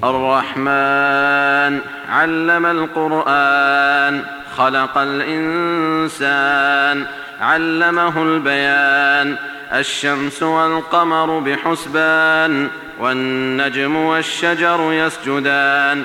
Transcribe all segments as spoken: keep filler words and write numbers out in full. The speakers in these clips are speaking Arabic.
الرحمن علم القرآن خلق الإنسان علمه البيان الشمس والقمر بحسبان والنجم والشجر يسجدان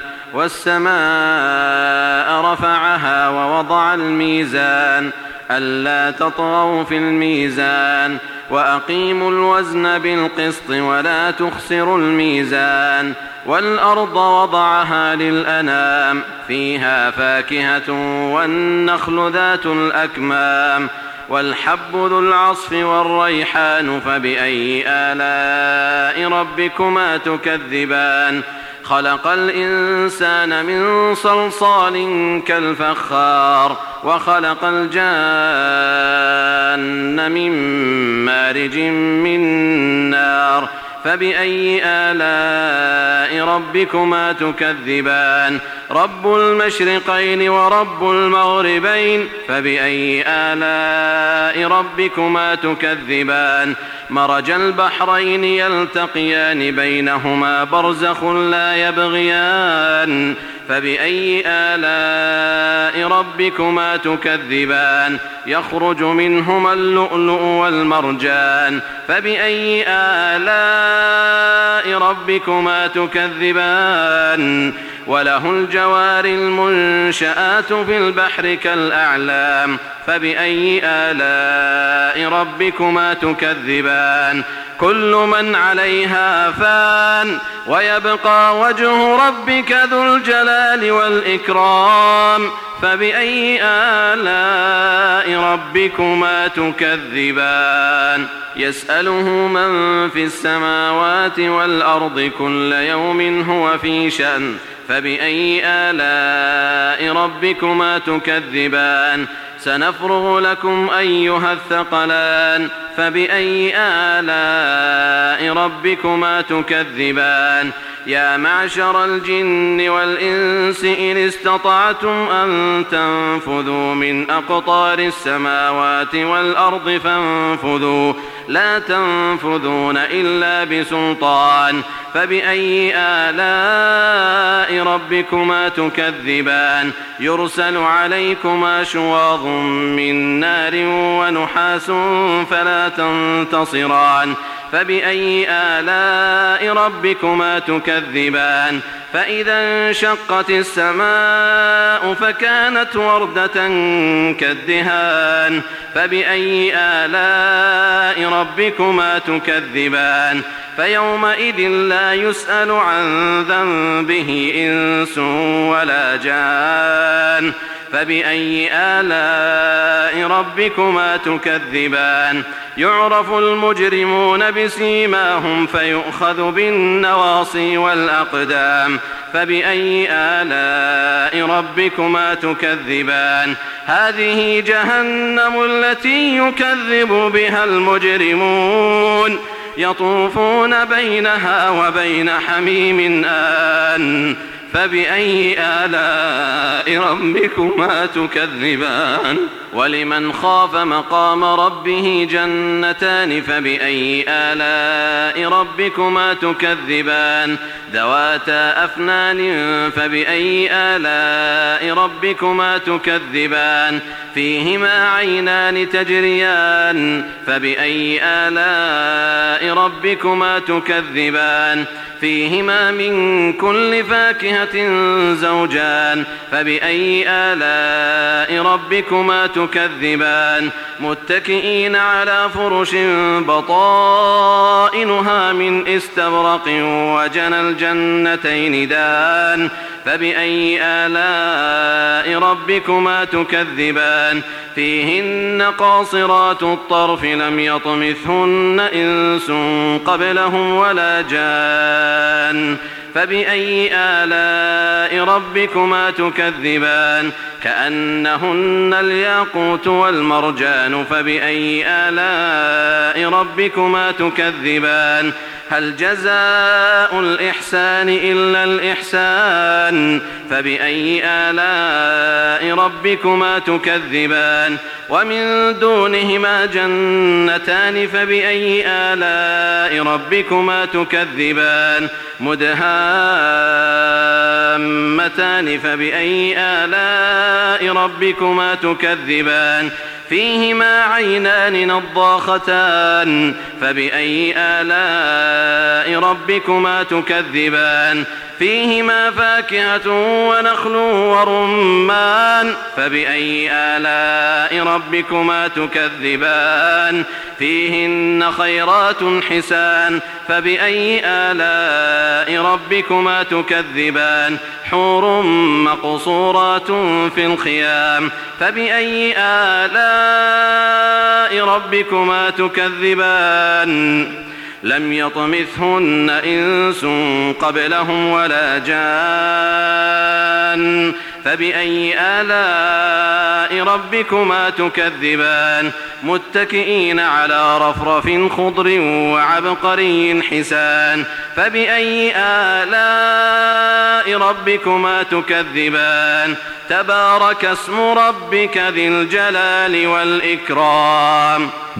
والسماء رفعها ووضع الميزان ألا تطغوا في الميزان وأقيموا الوزن بالقسط ولا تخسروا الميزان والأرض وضعها للأنام فيها فاكهة والنخل ذات الأكمام والحب ذو العصف والريحان فبأي آلاء ربكما تكذبان خلق الإنسان من صلصال كالفخار وخلق الجان من مارج من نار فبأي آلاء ربكما تكذبان رب المشرقين ورب المغربين فبأي آلاء ربكما تكذبان مرج البحرين يلتقيان بينهما برزخ لا يبغيان فبأي آلاء ربكما تكذبان يخرج منهما اللؤلؤ والمرجان فبأي آلاء ربكما تكذبان وله الجوار المنشآت في البحر كالأعلام فبأي آلاء ربكما تكذبان كل من عليها فان ويبقى وجه ربك ذو الجلال والإكرام فبأي آلاء ربكما تكذبان يسأله من في السماوات والأرض كل يوم هو في شأن فبأي آلاء ربكما تكذبان سنفرغ لكم أيها الثقلان فبأي آلاء ربكما تكذبان يا معشر الجن والإنس إن استطعتم أن تنفذوا من أقطار السماوات والأرض فانفذوا لا تنفذون إلا بسلطان فبأي آلاء ربكما تكذبان يرسل عليكما شواظ من نار ونحاس فلا تنتصران فبأي آلاء ربكما تكذبان فإذا انشقت السماء فكانت وردة كالدهان فبأي آلاء ربكما تكذبان فيومئذ لا يسأل عن ذنبه إنس ولا جان فبأي آلاء ربكما تكذبان يعرف المجرمون بسيماهم فيؤخذ بالنواصي والأقدام فبأي آلاء ربكما تكذبان هذه جهنم التي يكذب بها المجرمون يطوفون بينها وبين حميم آن فبأي آلاء ربكما تكذبان ولمن خاف مقام ربه جنتان فبأي آلاء ربكما تكذبان ذواتا أفنان فبأي آلاء ربكما تكذبان فيهما عينان تجريان فبأي آلاء ربكما تكذبان فيهما من كل فاكهة زوجان فبأي آلاء ربكما تكذبان متكئين على فرش بطائنها من استبرق وجنى الجنتين دان فبأي آلاء ربكما تكذبان فيهن قاصرات الطرف لم يطمثهن إنس قبلهم ولا جان فبأي آلاء ربكما تكذبان كأنهن الياقوت والمرجان فبأي آلاء ربكما تكذبان هل جزاء الإحسان إلا الإحسان فبأي آلاء ربكما تكذبان ومن دونهما جنتان فبأي آلاء ربكما تكذبان مدهان جنتان فبأي آلاء ربكما تكذبان فيهما عينان نضاختان فبأي آلاء ربكما تكذبان فيهما فاكهة ونخل ورمان فبأي آلاء ربكما تكذبان فيهن خيرات حسان فبأي آلاء ربكما تكذبان حور مقصورات في الخيام فبأي آلاء ربكما تكذبان لم يطمثهن إنس قبلهم ولا جان فبأي آلاء ربكما تكذبان متكئين على رفرف خضر وعبقري حسان فبأي آلاء ربكما تكذبان تبارك اسم ربك ذي الجلال والإكرام.